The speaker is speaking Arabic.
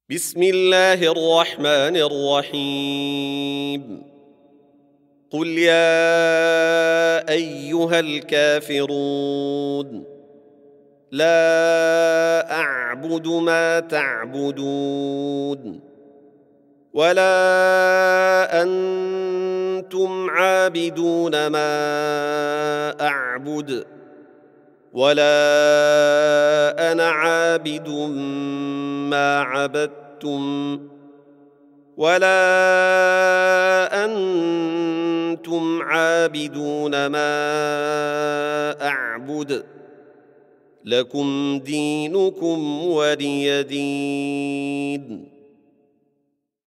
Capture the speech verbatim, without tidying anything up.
بسم الله الرحمن الرحيم قل يا أيها الكافرون لا أعبد ما تعبدون ولا أنتم عابدون ما أعبد ولا أنا عابد ما عبدتم ولا أنتم عابدون ما أعبد لكم دينكم ولي دين.